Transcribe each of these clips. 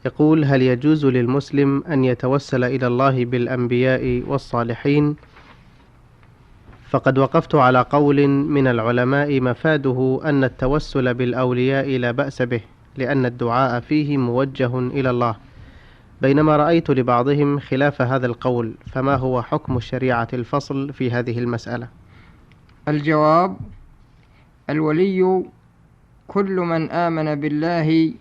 يقول: هل يجوز للمسلم أن يتوسل إلى الله بالأنبياء والصالحين؟ فقد وقفت على قول من العلماء مفاده أن التوسل بالأولياء لا بأس به، لأن الدعاء فيه موجه إلى الله، بينما رأيت لبعضهم خلاف هذا القول، فما هو حكم الشريعة الفصل في هذه المسألة؟ الجواب: الولي كل من آمن بالله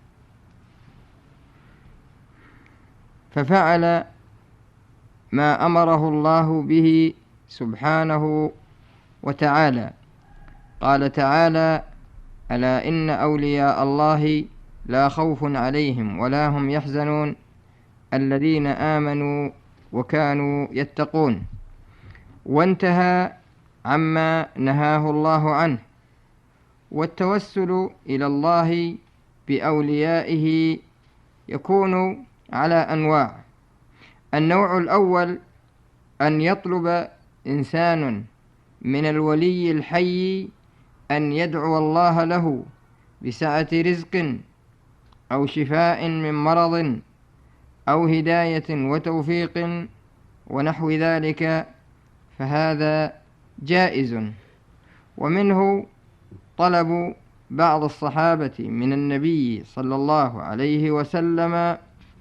ففعل ما أمره الله به سبحانه وتعالى. قال تعالى: ألا إن أولياء الله لا خوف عليهم ولا هم يحزنون الذين آمنوا وكانوا يتقون. وانتهى عما نهاه الله عنه. والتوسل إلى الله بأوليائه يكون على أنواع. النوع الأول أن يطلب إنسان من الولي الحي أن يدعو الله له بسعة رزق أو شفاء من مرض أو هداية وتوفيق ونحو ذلك، فهذا جائز. ومنه طلب بعض الصحابة من النبي صلى الله عليه وسلم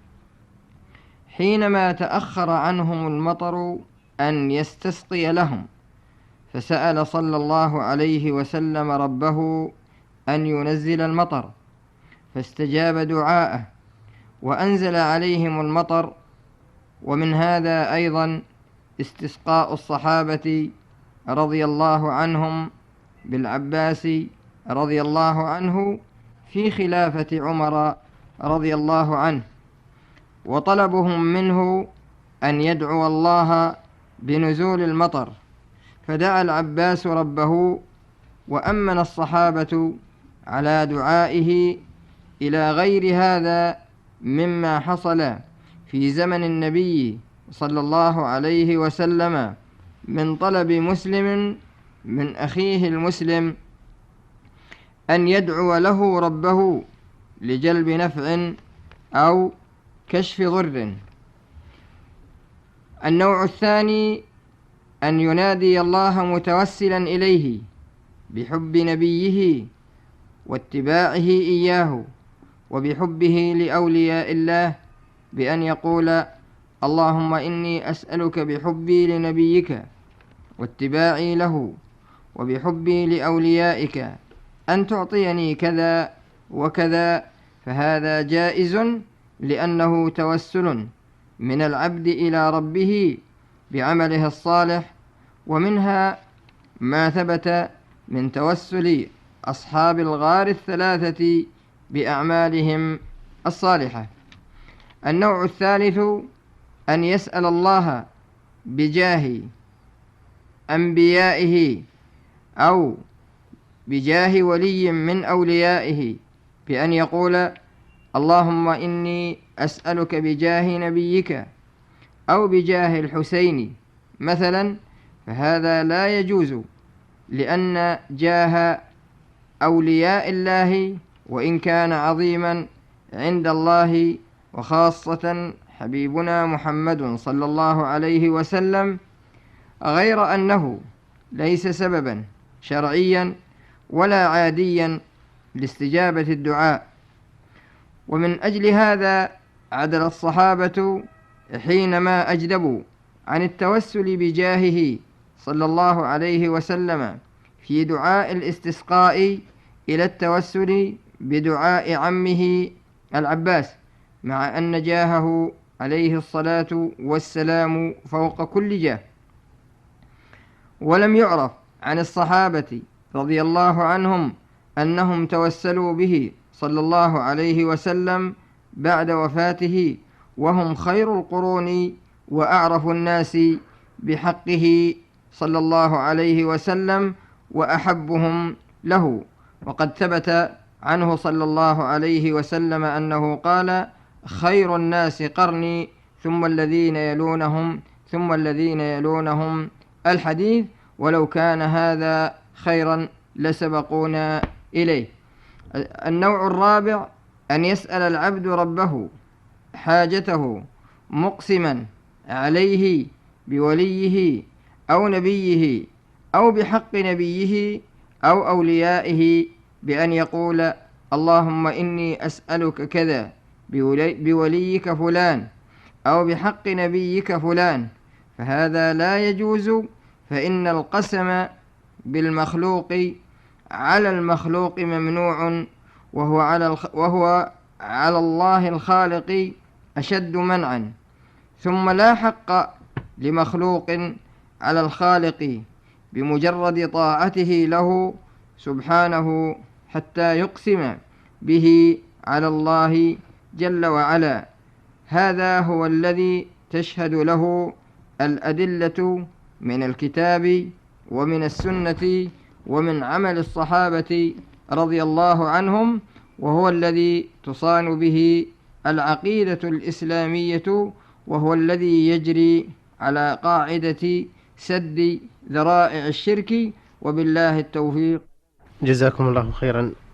حينما تأخر عنهم المطر أن يستسقي لهم، فسأل صلى الله عليه وسلم ربه أن ينزل المطر، فاستجاب دعاءه وأنزل عليهم المطر. ومن هذا أيضا استسقاء الصحابة رضي الله عنهم بالعباس رضي الله عنه في خلافة عمر رضي الله عنه، وطلبهم منه أن يدعو الله بنزول المطر، فدعا العباس ربه وأمن الصحابة على دعائه، إلى غير هذا مما حصل في زمن النبي صلى الله عليه وسلم من طلب مسلم من أخيه المسلم أن يدعو له ربه لجلب نفع أو كشف ضر. النوع الثاني أن ينادي الله متوسلا إليه بحب نبيه واتباعه إياه وبحبه لأولياء الله، بأن يقول: اللهم إني أسألك بحبي لنبيك واتباعي له وبحبي لأوليائك أن تعطيني كذا وكذا، فهذا جائز، لأنه توسل من العبد إلى ربه بعمله الصالح. ومنها ما ثبت من توسل أصحاب الغار الثلاثة بأعمالهم الصالحة. النوع الثالث أن يسأل الله بجاه أنبيائه أو بجاه ولي من أوليائه، بأن يقول: اللهم إني أسألك بجاه نبيك أو بجاه الحسين مثلا، فهذا لا يجوز، لأن جاه أولياء الله وإن كان عظيما عند الله، وخاصة حبيبنا محمد صلى الله عليه وسلم، غير أنه ليس سببا شرعيا ولا عاديا لاستجابة الدعاء. ومن أجل هذا عدل الصحابة حينما أجدبوا عن التوسل بجاهه صلى الله عليه وسلم في دعاء الاستسقاء إلى التوسل بدعاء عمه العباس، مع أن جاهه عليه الصلاة والسلام فوق كل جاه. ولم يعرف عن الصحابة رضي الله عنهم أنهم توسلوا به صلى الله عليه وسلم بعد وفاته، وهم خير القرون وأعرف الناس بحقه صلى الله عليه وسلم وأحبهم له. وقد ثبت عنه صلى الله عليه وسلم أنه قال: خير الناس قرني ثم الذين يلونهم ثم الذين يلونهم، الحديث، ولو كان هذا خيرا لسبقونا إليه. النوع الرابع أن يسأل العبد ربه حاجته مقسما عليه بوليه أو نبيه أو بحق نبيه أو أوليائه بأن يقول: اللهم إني أسألك كذا بوليك فلان أو بحق نبيك فلان، فهذا لا يجوز، فإن القسم بالمخلوق على المخلوق ممنوع، وهو على الله الخالق أشد منعا. ثم لا حق لمخلوق على الخالق بمجرد طاعته له سبحانه حتى يقسم به على الله جل وعلا. هذا هو الذي تشهد له الأدلة من الكتاب ومن السنة ومن عمل الصحابة رضي الله عنهم، وهو الذي تصان به العقيدة الإسلامية، وهو الذي يجري على قاعدة سد ذرائع الشرك، وبالله التوفيق. جزاكم الله خيرا.